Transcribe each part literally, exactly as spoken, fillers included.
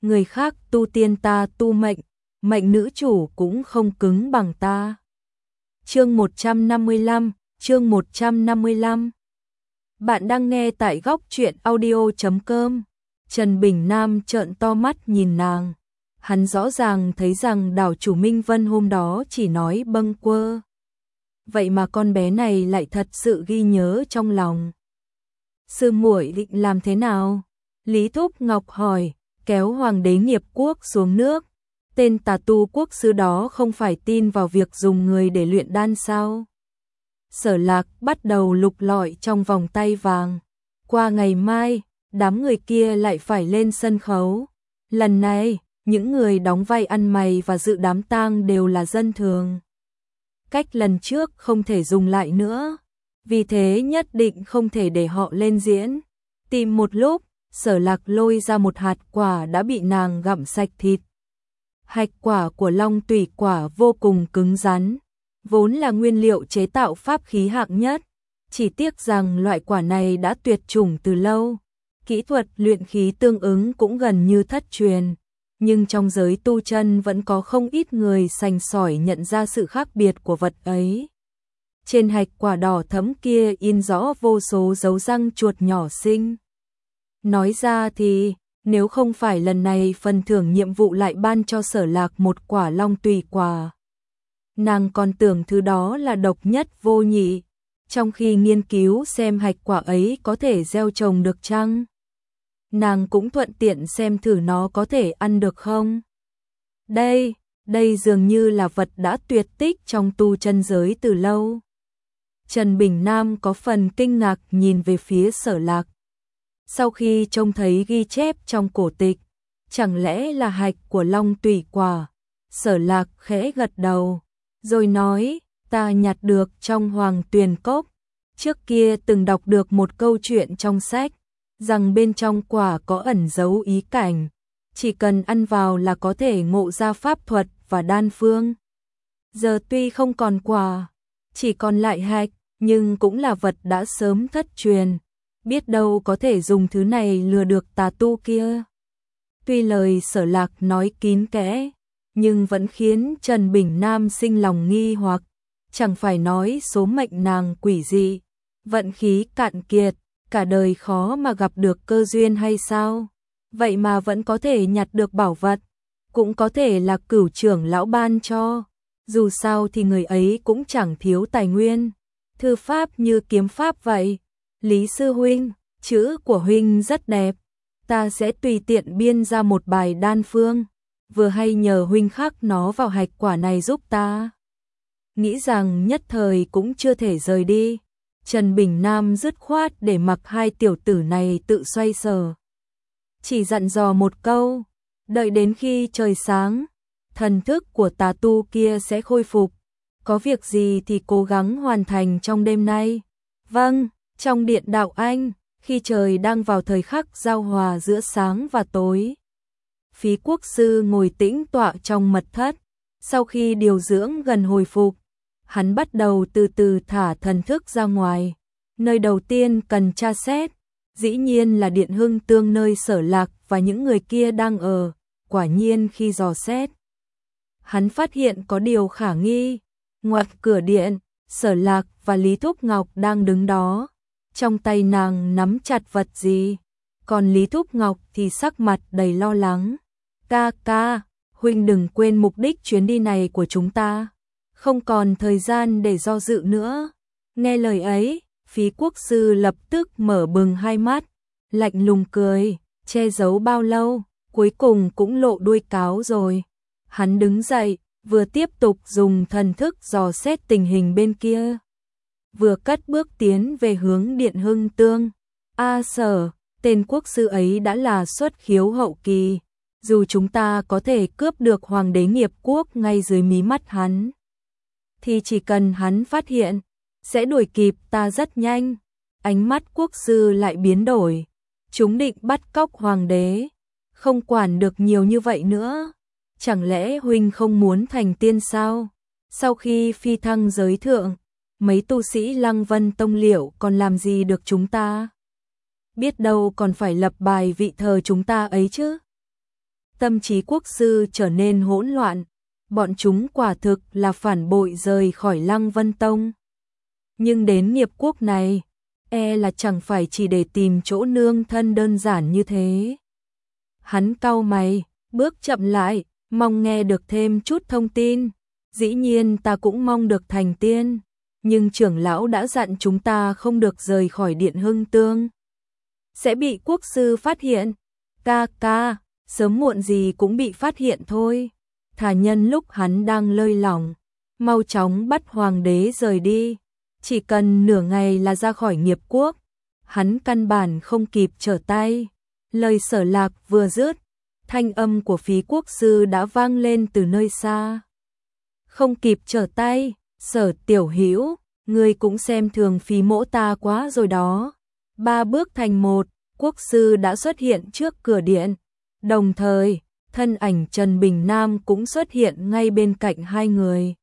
người khác tu tiên ta tu mệnh, mệnh nữ chủ cũng không cứng bằng ta. Chương một trăm năm mươi lăm, chương một trăm năm mươi lăm. Bạn đang nghe tại góc truyện audio chấm com. Trần Bình Nam trợn to mắt nhìn nàng. Hắn rõ ràng thấy rằng đảo chủ Minh Vân hôm đó chỉ nói bâng quơ. Vậy mà con bé này lại thật sự ghi nhớ trong lòng. Sư muội định làm thế nào? Lý Thúc Ngọc hỏi, kéo Hoàng đế Nghiệp Quốc xuống nước. Tên tà tu quốc sư đó không phải tin vào việc dùng người để luyện đan sao? Sở Lạc bắt đầu lục lọi trong vòng tay vàng. Qua ngày mai, đám người kia lại phải lên sân khấu. Lần này, những người đóng vai ăn mày và dự đám tang đều là dân thường. Cách lần trước không thể dùng lại nữa, vì thế nhất định không thể để họ lên diễn. Tìm một lúc, Sở Lạc lôi ra một hạt quả đã bị nàng gặm sạch thịt. Hạch quả của long tủy quả vô cùng cứng rắn, vốn là nguyên liệu chế tạo pháp khí hạng nhất. Chỉ tiếc rằng loại quả này đã tuyệt chủng từ lâu, kỹ thuật luyện khí tương ứng cũng gần như thất truyền. Nhưng trong giới tu chân vẫn có không ít người sành sỏi nhận ra sự khác biệt của vật ấy. Trên hạch quả đỏ thẫm kia in rõ vô số dấu răng chuột nhỏ xinh. Nói ra thì, nếu không phải lần này phần thưởng nhiệm vụ lại ban cho Sở Lạc một quả long tùy quả, nàng còn tưởng thứ đó là độc nhất vô nhị, trong khi nghiên cứu xem hạch quả ấy có thể gieo trồng được chăng. Nàng cũng thuận tiện xem thử nó có thể ăn được không. Đây, đây dường như là vật đã tuyệt tích trong tu chân giới từ lâu. Trần Bình Nam có phần kinh ngạc nhìn về phía Sở Lạc. Sau khi trông thấy ghi chép trong cổ tịch, chẳng lẽ là hạch của long tủy quả? Sở Lạc khẽ gật đầu, rồi nói, ta nhặt được trong Hoàng Tuyền Cốc. Trước kia từng đọc được một câu chuyện trong sách, rằng bên trong quả có ẩn giấu ý cảnh, chỉ cần ăn vào là có thể ngộ ra pháp thuật và đan phương. Giờ tuy không còn quả, chỉ còn lại hạch, nhưng cũng là vật đã sớm thất truyền, biết đâu có thể dùng thứ này lừa được tà tu kia. Tuy lời Sở Lạc nói kín kẽ, nhưng vẫn khiến Trần Bình Nam sinh lòng nghi hoặc, chẳng phải nói số mệnh nàng quỷ dị, vận khí cạn kiệt, cả đời khó mà gặp được cơ duyên hay sao? Vậy mà vẫn có thể nhặt được bảo vật, cũng có thể là Cửu trưởng lão ban cho. Dù sao thì người ấy cũng chẳng thiếu tài nguyên, thư pháp như kiếm pháp vậy. Lý sư huynh, chữ của huynh rất đẹp, ta sẽ tùy tiện biên ra một bài đan phương, vừa hay nhờ huynh khắc nó vào hạch quả này giúp ta. Nghĩ rằng nhất thời cũng chưa thể rời đi, Trần Bình Nam dứt khoát để mặc hai tiểu tử này tự xoay sở. Chỉ dặn dò một câu, đợi đến khi trời sáng, thần thức của tà tu kia sẽ khôi phục, có việc gì thì cố gắng hoàn thành trong đêm nay. Vâng. Trong điện đạo anh, khi trời đang vào thời khắc giao hòa giữa sáng và tối, Phí Quốc sư ngồi tĩnh tọa trong mật thất. Sau khi điều dưỡng gần hồi phục, hắn bắt đầu từ từ thả thần thức ra ngoài. Nơi đầu tiên cần tra xét, dĩ nhiên là Điện Hưng Tương nơi Sở Lạc và những người kia đang ở. Quả nhiên khi dò xét, hắn phát hiện có điều khả nghi. Ngoặt cửa điện, Sở Lạc và Lý Thúc Ngọc đang đứng đó. Trong tay nàng nắm chặt vật gì, còn Lý Thúc Ngọc thì sắc mặt đầy lo lắng. Ca ca, huynh đừng quên mục đích chuyến đi này của chúng ta, không còn thời gian để do dự nữa. Nghe lời ấy, Phí Quốc sư lập tức mở bừng hai mắt, lạnh lùng cười, che giấu bao lâu, cuối cùng cũng lộ đuôi cáo rồi. Hắn đứng dậy, vừa tiếp tục dùng thần thức dò xét tình hình bên kia, vừa cất bước tiến về hướng Điện Hưng Tương. A Sở, tên quốc sư ấy đã là xuất khiếu hậu kỳ, dù chúng ta có thể cướp được Hoàng đế Nghiệp Quốc ngay dưới mí mắt hắn, thì chỉ cần hắn phát hiện, sẽ đuổi kịp ta rất nhanh. Ánh mắt quốc sư lại biến đổi, chúng định bắt cóc Hoàng đế, không quản được nhiều như vậy nữa. Chẳng lẽ huynh không muốn thành tiên sao? Sau khi phi thăng giới thượng, mấy tu sĩ Lăng Vân Tông liệu còn làm gì được chúng ta? Biết đâu còn phải lập bài vị thờ chúng ta ấy chứ. tâm trí quốc sư trở nên hỗn loạn, bọn chúng quả thực là phản bội rời khỏi Lăng Vân Tông. Nhưng đến nghiệp quốc này, e là chẳng phải chỉ để tìm chỗ nương thân đơn giản như thế. Hắn cau mày, bước chậm lại, mong nghe được thêm chút thông tin. Dĩ nhiên ta cũng mong được thành tiên, nhưng trưởng lão đã dặn chúng ta không được rời khỏi Điện Hưng Tương. Sẽ bị quốc sư phát hiện. Ca ca, sớm muộn gì cũng bị phát hiện thôi. Thà nhân lúc hắn đang lơi lỏng, mau chóng bắt hoàng đế rời đi. Chỉ cần nửa ngày là ra khỏi nghiệp quốc. Hắn căn bản không kịp trở tay. Lời Sở Lạc vừa dứt, thanh âm của Phí quốc sư đã vang lên từ nơi xa. Không kịp trở tay, Sở tiểu hữu, ngươi cũng xem thường Phí mỗ ta quá rồi đó. Ba bước thành một, quốc sư đã xuất hiện trước cửa điện. Đồng thời, thân ảnh Trần Bình Nam cũng xuất hiện ngay bên cạnh hai người.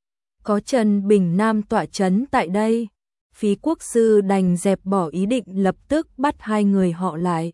Có Trần Bình Nam tọa chấn tại đây, Phí quốc sư đành dẹp bỏ ý định lập tức bắt hai người họ lại.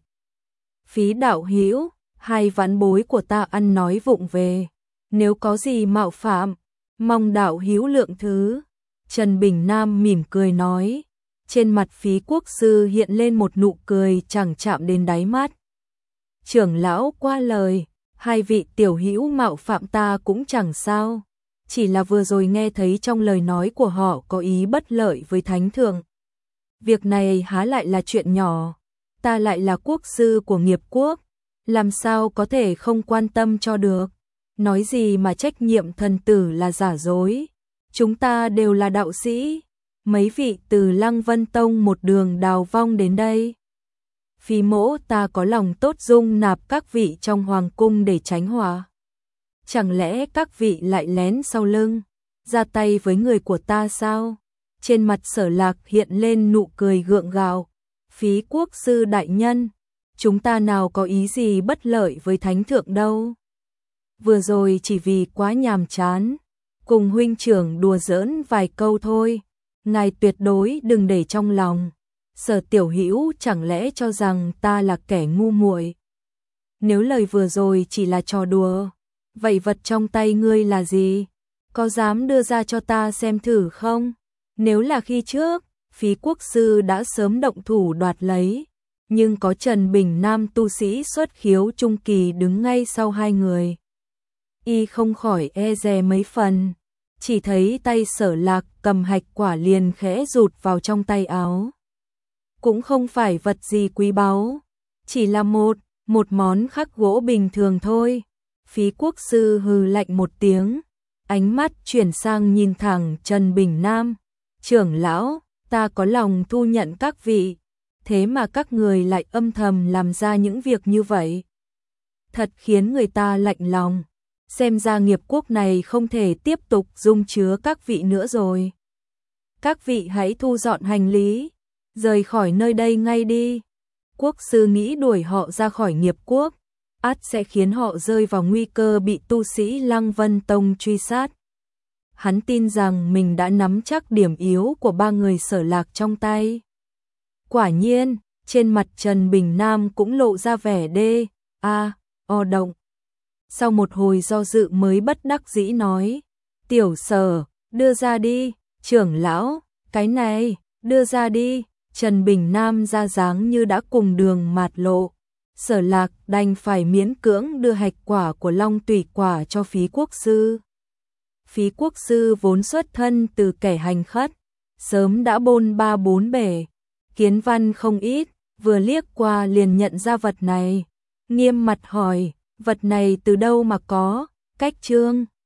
Phí đạo hữu, hai vãn bối của ta ăn nói vụng về, nếu có gì mạo phạm, mong đạo hữu lượng thứ. Trần Bình Nam mỉm cười nói, trên mặt Phí quốc sư hiện lên một nụ cười chẳng chạm đến đáy mắt. Trưởng lão qua lời, hai vị tiểu hữu mạo phạm ta cũng chẳng sao, chỉ là vừa rồi nghe thấy trong lời nói của họ có ý bất lợi với thánh thượng. Việc này há lại là chuyện nhỏ, ta lại là quốc sư của nghiệp quốc, làm sao có thể không quan tâm cho được. Nói gì mà trách nhiệm thần tử là giả dối, chúng ta đều là đạo sĩ, mấy vị từ Lăng Vân Tông một đường đào vong đến đây. Phí mỗ ta có lòng tốt dung nạp các vị trong hoàng cung để tránh họa. Chẳng lẽ các vị lại lén sau lưng, ra tay với người của ta sao? Trên mặt Sở Lạc hiện lên nụ cười gượng gạo. Phí quốc sư đại nhân, chúng ta nào có ý gì bất lợi với thánh thượng đâu. Vừa rồi chỉ vì quá nhàm chán, cùng huynh trưởng đùa giỡn vài câu thôi, ngài tuyệt đối đừng để trong lòng. Sở tiểu hữu chẳng lẽ cho rằng ta là kẻ ngu muội? Nếu lời vừa rồi chỉ là trò đùa, vậy vật trong tay ngươi là gì? Có dám đưa ra cho ta xem thử không? Nếu là khi trước, Phí quốc sư đã sớm động thủ đoạt lấy, nhưng có Trần Bình Nam tu sĩ xuất khiếu trung kỳ đứng ngay sau hai người. Y không khỏi e dè mấy phần, chỉ thấy tay Sở Lạc cầm hạch quả liền khẽ rụt vào trong tay áo. Cũng không phải vật gì quý báu, chỉ là một, một món khắc gỗ bình thường thôi. Phí quốc sư hừ lạnh một tiếng, ánh mắt chuyển sang nhìn thẳng Trần Bình Nam. Trưởng lão, ta có lòng thu nhận các vị, thế mà các người lại âm thầm làm ra những việc như vậy. Thật khiến người ta lạnh lòng, xem ra nghiệp quốc này không thể tiếp tục dung chứa các vị nữa rồi. Các vị hãy thu dọn hành lý, rời khỏi nơi đây ngay đi. Quốc sư nghĩ đuổi họ ra khỏi nghiệp quốc, ắt sẽ khiến họ rơi vào nguy cơ bị tu sĩ Lăng Vân Tông truy sát. Hắn tin rằng mình đã nắm chắc điểm yếu của ba người Sở Lạc trong tay. Quả nhiên, trên mặt Trần Bình Nam cũng lộ ra vẻ đê, a, o động. Sau một hồi do dự mới bất đắc dĩ nói, tiểu Sở, đưa ra đi, trưởng lão, cái này, đưa ra đi. Trần Bình Nam ra dáng như đã cùng đường mạt lộ. Sở Lạc đành phải miễn cưỡng đưa hạch quả của Long Tủy quả cho Phí quốc sư. Phí quốc sư vốn xuất thân từ kẻ hành khất, sớm đã bôn ba bốn bể, kiến văn không ít, vừa liếc qua liền nhận ra vật này, nghiêm mặt hỏi, vật này từ đâu mà có? Cách Trương